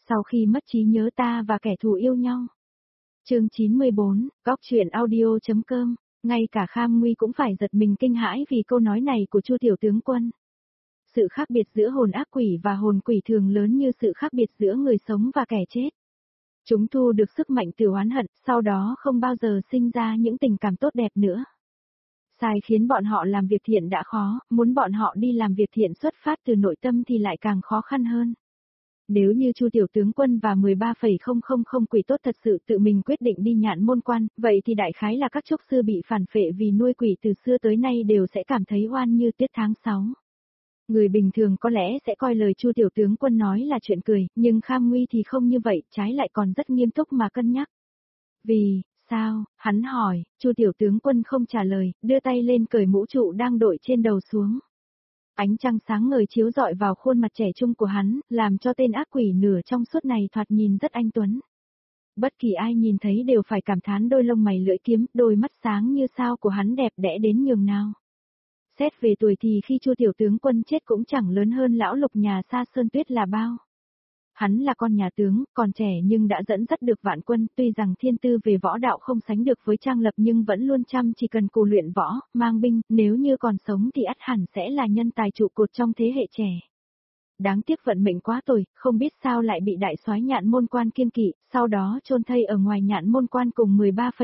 Sau khi mất trí nhớ ta và kẻ thù yêu nhau. Chương 94, góc truyện audio.com. Ngay cả Kham Nguy cũng phải giật mình kinh hãi vì câu nói này của Chu tiểu tướng quân. Sự khác biệt giữa hồn ác quỷ và hồn quỷ thường lớn như sự khác biệt giữa người sống và kẻ chết. Chúng thu được sức mạnh từ oán hận, sau đó không bao giờ sinh ra những tình cảm tốt đẹp nữa. Sai khiến bọn họ làm việc thiện đã khó, muốn bọn họ đi làm việc thiện xuất phát từ nội tâm thì lại càng khó khăn hơn. Nếu như Chu tiểu tướng quân và 13,000 quỷ tốt thật sự tự mình quyết định đi Nhạn Môn Quan, vậy thì đại khái là các trúc sư bị phản phệ vì nuôi quỷ từ xưa tới nay đều sẽ cảm thấy oan như tuyết tháng 6. Người bình thường có lẽ sẽ coi lời Chu tiểu tướng quân nói là chuyện cười, nhưng Kham Nguy thì không như vậy, trái lại còn rất nghiêm túc mà cân nhắc. Vì sao? Hắn hỏi. Chu tiểu tướng quân không trả lời, đưa tay lên cởi mũ trụ đang đội trên đầu xuống. Ánh trăng sáng ngời chiếu rọi vào khuôn mặt trẻ trung của hắn, làm cho tên ác quỷ nửa trong suốt này thoạt nhìn rất anh tuấn. Bất kỳ ai nhìn thấy đều phải cảm thán đôi lông mày lưỡi kiếm, đôi mắt sáng như sao của hắn đẹp đẽ đến nhường nào. Xét về tuổi thì khi Chu tiểu tướng quân chết cũng chẳng lớn hơn lão Lục nhà Sa Sơn Tuyết là bao. Hắn là con nhà tướng, còn trẻ nhưng đã dẫn dắt được vạn quân, tuy rằng thiên tư về võ đạo không sánh được với Trang Lập nhưng vẫn luôn chăm chỉ cần cù luyện võ, mang binh, nếu như còn sống thì ắt hẳn sẽ là nhân tài trụ cột trong thế hệ trẻ. Đáng tiếc vận mệnh quá tồi, không biết sao lại bị đại soái Nhạn Môn Quan kiêng kỵ, sau đó chôn thây ở ngoài Nhạn Môn Quan cùng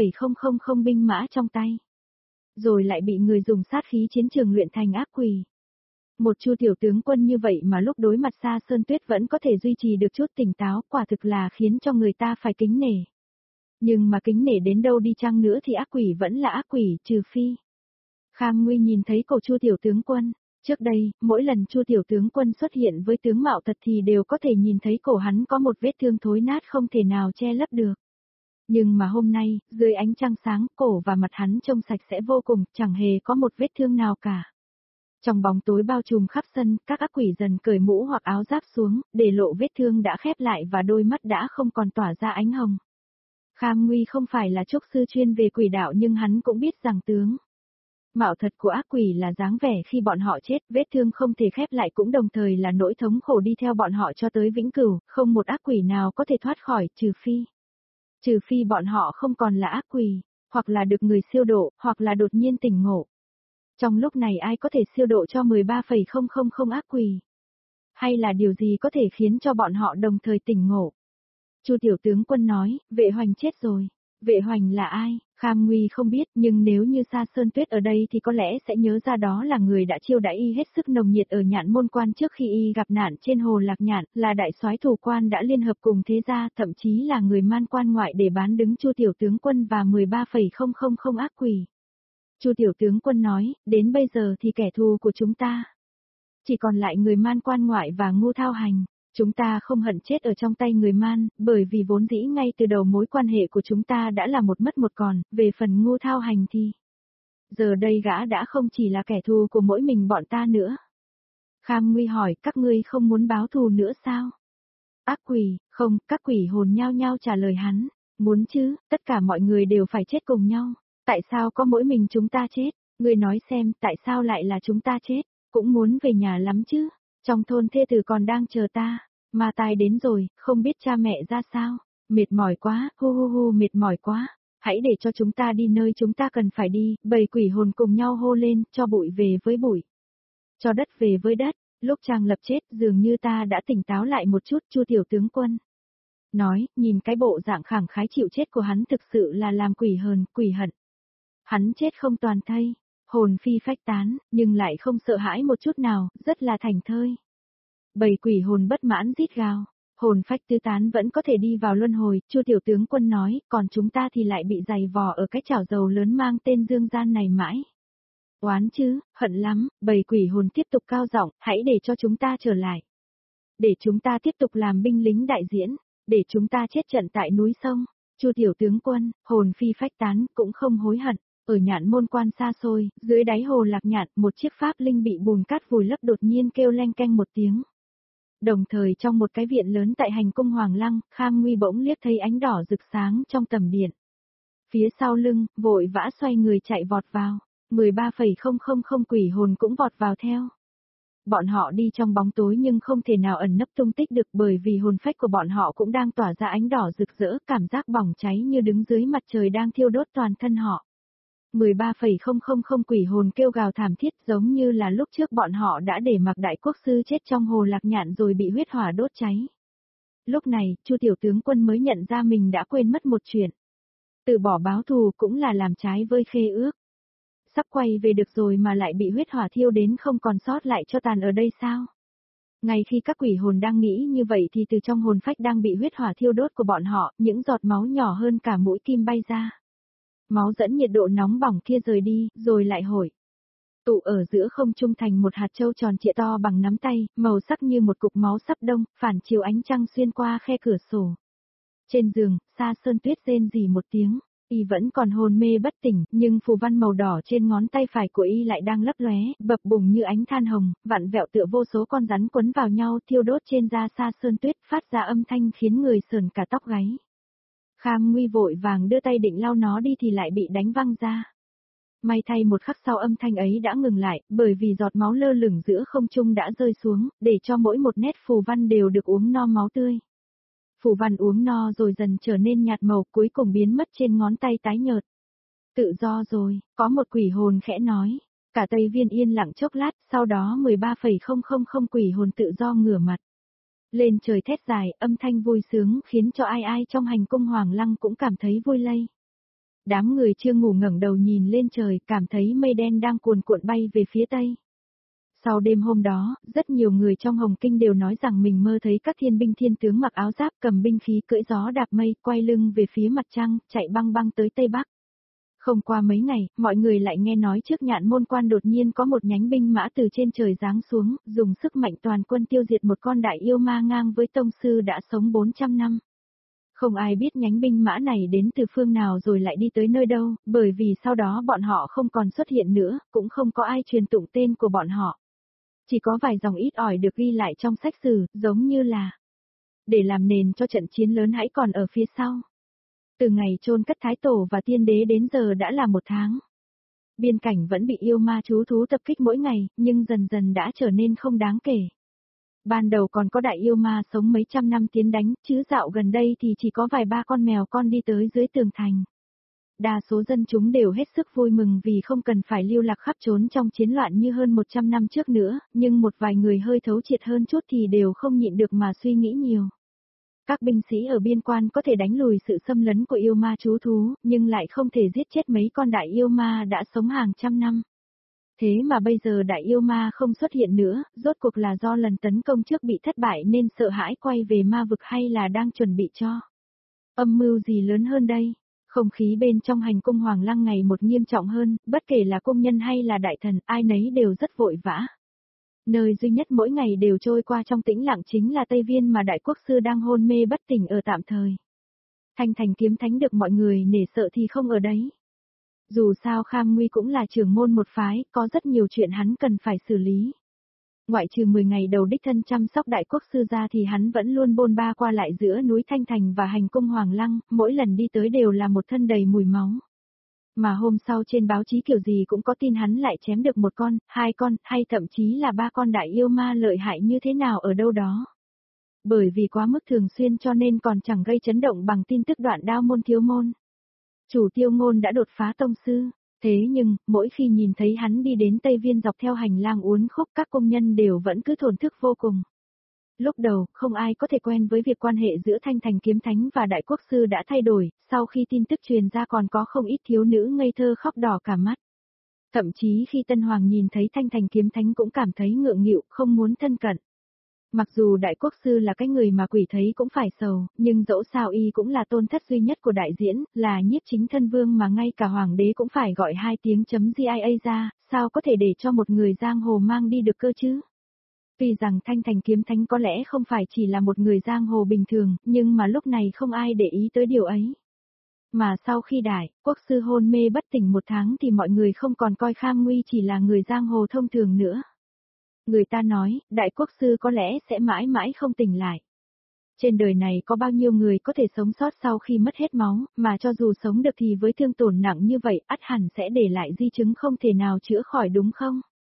13,000 binh mã trong tay. Rồi lại bị người dùng sát khí chiến trường luyện thành ác quỷ. Một Chu tiểu tướng quân như vậy mà lúc đối mặt Sa Sơn Tuyết vẫn có thể duy trì được chút tỉnh táo, quả thực là khiến cho người ta phải kính nể. Nhưng mà kính nể đến đâu đi chăng nữa thì ác quỷ vẫn là ác quỷ, trừ phi. Kham Nguy nhìn thấy cổ Chu tiểu tướng quân, trước đây, mỗi lần Chu tiểu tướng quân xuất hiện với tướng mạo thật thì đều có thể nhìn thấy cổ hắn có một vết thương thối nát không thể nào che lấp được. Nhưng mà hôm nay, dưới ánh trăng sáng, cổ và mặt hắn trông sạch sẽ vô cùng, chẳng hề có một vết thương nào cả. Trong bóng tối bao trùm khắp sân, các ác quỷ dần cởi mũ hoặc áo giáp xuống, để lộ vết thương đã khép lại và đôi mắt đã không còn tỏa ra ánh hồng. Kham Nguy không phải là trúc sư chuyên về quỷ đạo nhưng hắn cũng biết rằng tướng mạo thật của ác quỷ là dáng vẻ khi bọn họ chết, vết thương không thể khép lại cũng đồng thời là nỗi thống khổ đi theo bọn họ cho tới vĩnh cửu, không một ác quỷ nào có thể thoát khỏi, trừ phi bọn họ không còn là ác quỷ, hoặc là được người siêu độ, hoặc là đột nhiên tỉnh ngộ. Trong lúc này ai có thể siêu độ cho 13,000 ác quỷ? Hay là điều gì có thể khiến cho bọn họ đồng thời tỉnh ngộ? Chu tiểu tướng quân nói, Vệ Hoành chết rồi. Vệ Hoành là ai? Kham Nguy không biết, nhưng nếu như Sa Sơn Tuyết ở đây thì có lẽ sẽ nhớ ra đó là người đã chiêu đãi y hết sức nồng nhiệt ở Nhạn Môn Quan trước khi y gặp nạn trên hồ Lạc Nhạn, là đại soái thủ quan đã liên hợp cùng thế gia, thậm chí là người man quan ngoại để bán đứng Chu tiểu tướng quân và 13,000 ác quỷ. Chu tiểu tướng quân nói, đến bây giờ thì kẻ thù của chúng ta chỉ còn lại người man quan ngoại và Ngô Thao Hành. Chúng ta không hận chết ở trong tay người man, bởi vì vốn dĩ ngay từ đầu mối quan hệ của chúng ta đã là một mất một còn, về phần Ngô Thao Hành thì giờ đây gã đã không chỉ là kẻ thù của mỗi mình bọn ta nữa. Kham Nguy hỏi, các ngươi không muốn báo thù nữa sao? Ác quỷ, không, các quỷ hồn nhao nhao trả lời hắn, muốn chứ, tất cả mọi người đều phải chết cùng nhau. Tại sao có mỗi mình chúng ta chết? Ngươi nói xem, tại sao lại là chúng ta chết? Cũng muốn về nhà lắm chứ. Trong thôn thê tử còn đang chờ ta. Ma tai đến rồi, không biết cha mẹ ra sao. Mệt mỏi quá, hu hu hu mệt mỏi quá. Hãy để cho chúng ta đi nơi chúng ta cần phải đi. Bầy quỷ hồn cùng nhau hô lên, cho bụi về với bụi. Cho đất về với đất. Lúc Trang Lập chết, dường như ta đã tỉnh táo lại một chút. Chu tiểu tướng quân nói, nhìn cái bộ dạng khẳng khái chịu chết của hắn thực sự là làm quỷ hờn, quỷ hận. Hắn chết không toàn thây, hồn phi phách tán, nhưng lại không sợ hãi một chút nào, rất là thảnh thơi. Bầy quỷ hồn bất mãn rít gào, hồn phách tứ tán vẫn có thể đi vào luân hồi, Chu tiểu tướng quân nói, còn chúng ta thì lại bị giày vò ở cái chảo dầu lớn mang tên dương gian này mãi. Oán chứ, hận lắm, bầy quỷ hồn tiếp tục cao giọng, hãy để cho chúng ta trở lại. Để chúng ta tiếp tục làm binh lính đại diễn, để chúng ta chết trận tại núi sông. Chu tiểu tướng quân, hồn phi phách tán, cũng không hối hận. Ở Nhạn Môn Quan xa xôi, dưới đáy hồ Lạc Nhạn, một chiếc pháp linh bị bùn cát vùi lấp đột nhiên kêu leng keng một tiếng. Đồng thời trong một cái viện lớn tại hành cung Hoàng Lăng, Kham Nguy bỗng liếc thấy ánh đỏ rực sáng trong tầm điện. Phía sau lưng, vội vã xoay người chạy vọt vào, 13,000 quỷ hồn cũng vọt vào theo. bọn họ đi trong bóng tối nhưng không thể nào ẩn nấp tung tích được bởi vì hồn phách của bọn họ cũng đang tỏa ra ánh đỏ rực rỡ, cảm giác bỏng cháy như đứng dưới mặt trời đang thiêu đốt toàn thân họ. 13,000 quỷ hồn kêu gào thảm thiết giống như là lúc trước bọn họ đã để mặc đại quốc sư chết trong hồ lạc nhạn rồi bị huyết hỏa đốt cháy. Lúc này, Chu tiểu tướng quân mới nhận ra mình đã quên mất một chuyện. Từ bỏ báo thù cũng là làm trái với khê ước. Sắp quay về được rồi mà lại bị huyết hỏa thiêu đến không còn sót lại cho tàn ở đây sao? Ngay khi các quỷ hồn đang nghĩ như vậy thì từ trong hồn phách đang bị huyết hỏa thiêu đốt của bọn họ, những giọt máu nhỏ hơn cả mũi kim bay ra. Máu dẫn nhiệt độ nóng bỏng kia rời đi, rồi lại hồi tụ ở giữa không trung thành một hạt châu tròn trịa to bằng nắm tay, màu sắc như một cục máu sắp đông, phản chiếu ánh trăng xuyên qua khe cửa sổ. Trên giường, Sa Sơn Tuyết rên rỉ một tiếng, y vẫn còn hôn mê bất tỉnh, nhưng phù văn màu đỏ trên ngón tay phải của y lại đang lấp lóe, bập bùng như ánh than hồng, vặn vẹo tựa vô số con rắn quấn vào nhau thiêu đốt trên da Sa Sơn Tuyết, phát ra âm thanh khiến người sởn cả tóc gáy. Kham Nguy vội vàng đưa tay định lau nó đi thì lại bị đánh văng ra. May thay một khắc sau âm thanh ấy đã ngừng lại, bởi vì giọt máu lơ lửng giữa không trung đã rơi xuống, để cho mỗi một nét phù văn đều được uống no máu tươi. Phù văn uống no rồi dần trở nên nhạt màu, cuối cùng biến mất trên ngón tay tái nhợt. Tự do rồi, có một quỷ hồn khẽ nói. Cả Tây Viên yên lặng chốc lát, sau đó 13,000 quỷ hồn tự do ngửa mặt lên trời thét dài, âm thanh vui sướng khiến cho ai ai trong hành cung Hoàng Lăng cũng cảm thấy vui lây. Đám người chưa ngủ ngẩng đầu nhìn lên trời, cảm thấy mây đen đang cuồn cuộn bay về phía tây. Sau đêm hôm đó, rất nhiều người trong Hồng Kinh đều nói rằng mình mơ thấy các thiên binh thiên tướng mặc áo giáp cầm binh khí cưỡi gió đạp mây, quay lưng về phía mặt trăng, chạy băng băng tới Tây Bắc. Không qua mấy ngày, mọi người lại nghe nói trước Nhạn Môn Quan đột nhiên có một nhánh binh mã từ trên trời giáng xuống, dùng sức mạnh toàn quân tiêu diệt một con đại yêu ma ngang với tông sư đã sống 400 năm. Không ai biết nhánh binh mã này đến từ phương nào rồi lại đi tới nơi đâu, bởi vì sau đó bọn họ không còn xuất hiện nữa, cũng không có ai truyền tụng tên của bọn họ. Chỉ có vài dòng ít ỏi được ghi lại trong sách sử, giống như là để làm nền cho trận chiến lớn hãy còn ở phía sau. Từ ngày chôn cất Thái Tổ và Tiên Đế đến giờ đã là 1 tháng. Biên cảnh vẫn bị yêu ma chú thú tập kích mỗi ngày, nhưng dần dần đã trở nên không đáng kể. Ban đầu còn có đại yêu ma sống mấy trăm năm tiến đánh, chứ dạo gần đây thì chỉ có vài ba con mèo con đi tới dưới tường thành. Đa số dân chúng đều hết sức vui mừng vì không cần phải lưu lạc khắp trốn trong chiến loạn như hơn 100 năm trước nữa, nhưng một vài người hơi thấu triệt hơn chút thì đều không nhịn được mà suy nghĩ nhiều. Các binh sĩ ở biên quan có thể đánh lùi sự xâm lấn của yêu ma chú thú, nhưng lại không thể giết chết mấy con đại yêu ma đã sống hàng trăm năm. Thế mà bây giờ đại yêu ma không xuất hiện nữa, rốt cuộc là do lần tấn công trước bị thất bại nên sợ hãi quay về ma vực hay là đang chuẩn bị cho âm mưu gì lớn hơn đây? Không khí bên trong hành cung Hoàng Lăng ngày một nghiêm trọng hơn, bất kể là công nhân hay là đại thần, ai nấy đều rất vội vã. Nơi duy nhất mỗi ngày đều trôi qua trong tĩnh lặng chính là Tây Viên mà đại quốc sư đang hôn mê bất tỉnh ở tạm thời. Thanh Thành Kiếm Thánh được mọi người nể sợ thì không ở đấy. Dù sao Kham Nguy cũng là trưởng môn một phái, có rất nhiều chuyện hắn cần phải xử lý. Ngoại trừ 10 ngày đầu đích thân chăm sóc đại quốc sư ra thì hắn vẫn luôn bôn ba qua lại giữa núi Thanh Thành và hành cung Hoàng Lăng, mỗi lần đi tới đều là một thân đầy mùi máu. Mà hôm sau trên báo chí kiểu gì cũng có tin hắn lại chém được 1 con, 2 con, hay thậm chí là 3 con đại yêu ma lợi hại như thế nào ở đâu đó. Bởi vì quá mức thường xuyên cho nên còn chẳng gây chấn động bằng tin tức Đoạn Đao môn thiếu môn. Chủ Tiêu Ngôn đã đột phá tông sư, thế nhưng, mỗi khi nhìn thấy hắn đi đến Tây Viên dọc theo hành lang uốn khúc các công nhân đều vẫn cứ thổn thức vô cùng. Lúc đầu, không ai có thể quen với việc quan hệ giữa Thanh Thành Kiếm Thánh và Đại Quốc Sư đã thay đổi, sau khi tin tức truyền ra còn có không ít thiếu nữ ngây thơ khóc đỏ cả mắt. Thậm chí khi Tân Hoàng nhìn thấy Thanh Thành Kiếm Thánh cũng cảm thấy ngượng nghịu, không muốn thân cận. Mặc dù Đại Quốc Sư là cái người mà quỷ thấy cũng phải sầu, nhưng dẫu sao y cũng là tôn thất duy nhất của đại diễn, là nhiếp chính thân vương mà ngay cả hoàng đế cũng phải gọi 2 tiếng chấm GIA ra, sao có thể để cho một người giang hồ mang đi được cơ chứ? Vì rằng Thanh Thành Kiếm Thánh có lẽ không phải chỉ là một người giang hồ bình thường, nhưng mà lúc này không ai để ý tới điều ấy. Mà sau khi Đại Quốc Sư hôn mê bất tỉnh 1 tháng thì mọi người không còn coi Kham Nguy chỉ là người giang hồ thông thường nữa. Người ta nói, Đại Quốc Sư có lẽ sẽ mãi mãi không tỉnh lại. Trên đời này có bao nhiêu người có thể sống sót sau khi mất hết máu, mà cho dù sống được thì với thương tổn nặng như vậy, ắt hẳn sẽ để lại di chứng không thể nào chữa khỏi đúng không?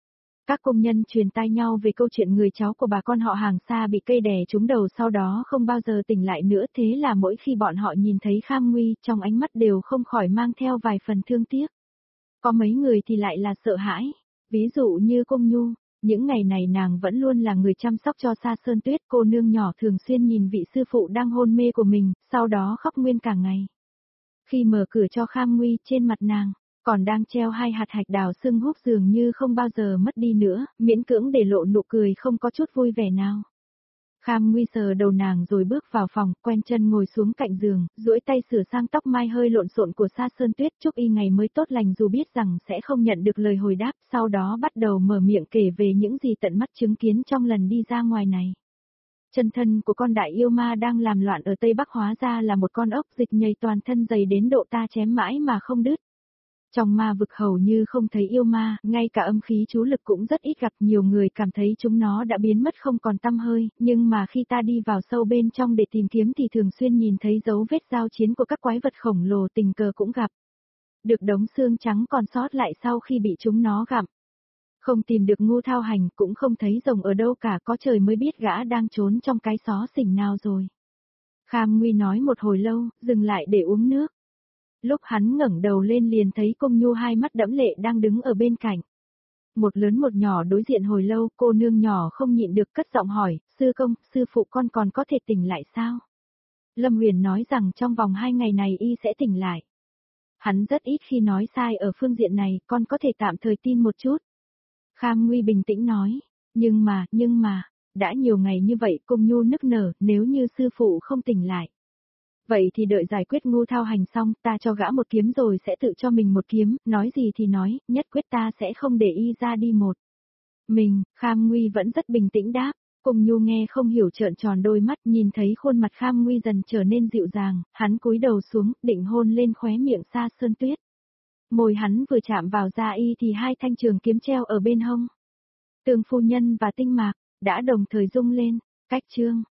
Các công nhân truyền tai nhau về câu chuyện người cháu của bà con họ hàng xa bị cây đè trúng đầu sau đó không bao giờ tỉnh lại nữa, thế là mỗi khi bọn họ nhìn thấy Kham Nguy, trong ánh mắt đều không khỏi mang theo vài phần thương tiếc. Có mấy người thì lại là sợ hãi, ví dụ như Công Nhu, những ngày này nàng vẫn luôn là người chăm sóc cho Sa Sơn Tuyết, cô nương nhỏ thường xuyên nhìn vị sư phụ đang hôn mê của mình, sau đó khóc nguyên cả ngày. Khi mở cửa cho Kham Nguy, trên mặt nàng còn đang treo 2 hạt hạch đào sưng húp dường như không bao giờ mất đi nữa, miễn cưỡng để lộ nụ cười không có chút vui vẻ nào. Kham Nguy sờ đầu nàng rồi bước vào phòng, quen chân ngồi xuống cạnh giường, duỗi tay sửa sang tóc mai hơi lộn xộn của Sa Sơn Tuyết, chúc y ngày mới tốt lành dù biết rằng sẽ không nhận được lời hồi đáp, sau đó bắt đầu mở miệng kể về những gì tận mắt chứng kiến trong lần đi ra ngoài này. Chân thân của con đại yêu ma đang làm loạn ở Tây Bắc hóa ra là một con ốc dịch nhầy toàn thân dày đến độ ta chém mãi mà không đứt. Trong ma vực hầu như không thấy yêu ma, ngay cả âm khí chú lực cũng rất ít gặp, nhiều người cảm thấy chúng nó đã biến mất không còn tăm hơi, nhưng mà khi ta đi vào sâu bên trong để tìm kiếm thì thường xuyên nhìn thấy dấu vết giao chiến của các quái vật khổng lồ, tình cờ cũng gặp. Được đống xương trắng còn sót lại sau khi bị chúng nó gặm. Không tìm được Ngô Thao Hành, cũng không thấy rồng ở đâu cả, có trời mới biết gã đang trốn trong cái xó xỉnh nào rồi. Kham Nguy nói một hồi lâu, dừng lại để uống nước. Lúc hắn ngẩng đầu lên liền thấy Công Nhu hai mắt đẫm lệ đang đứng ở bên cạnh. Một lớn một nhỏ đối diện hồi lâu, cô nương nhỏ không nhịn được cất giọng hỏi, sư công, sư phụ con còn có thể tỉnh lại sao? Lâm Huyền nói rằng trong vòng 2 ngày này y sẽ tỉnh lại. Hắn rất ít khi nói sai ở phương diện này, con có thể tạm thời tin một chút. Kham Nguy bình tĩnh nói, nhưng mà, đã nhiều ngày như vậy, Công Nhu nức nở, nếu như sư phụ không tỉnh lại. Vậy thì đợi giải quyết Ngô Thao Hành xong, ta cho gã một kiếm rồi sẽ tự cho mình một kiếm, nói gì thì nói, nhất quyết ta sẽ không để y ra đi một mình. Kham Nguy vẫn rất bình tĩnh đáp. Công Nhu nghe không hiểu trợn tròn đôi mắt, nhìn thấy khuôn mặt Kham Nguy dần trở nên dịu dàng, hắn cúi đầu xuống, định hôn lên khóe miệng Sa Sơn Tuyết. Môi hắn vừa chạm vào da y thì 2 thanh trường kiếm treo ở bên hông. Tường phu nhân và Tinh Mạc đã đồng thời rung lên. Cách chương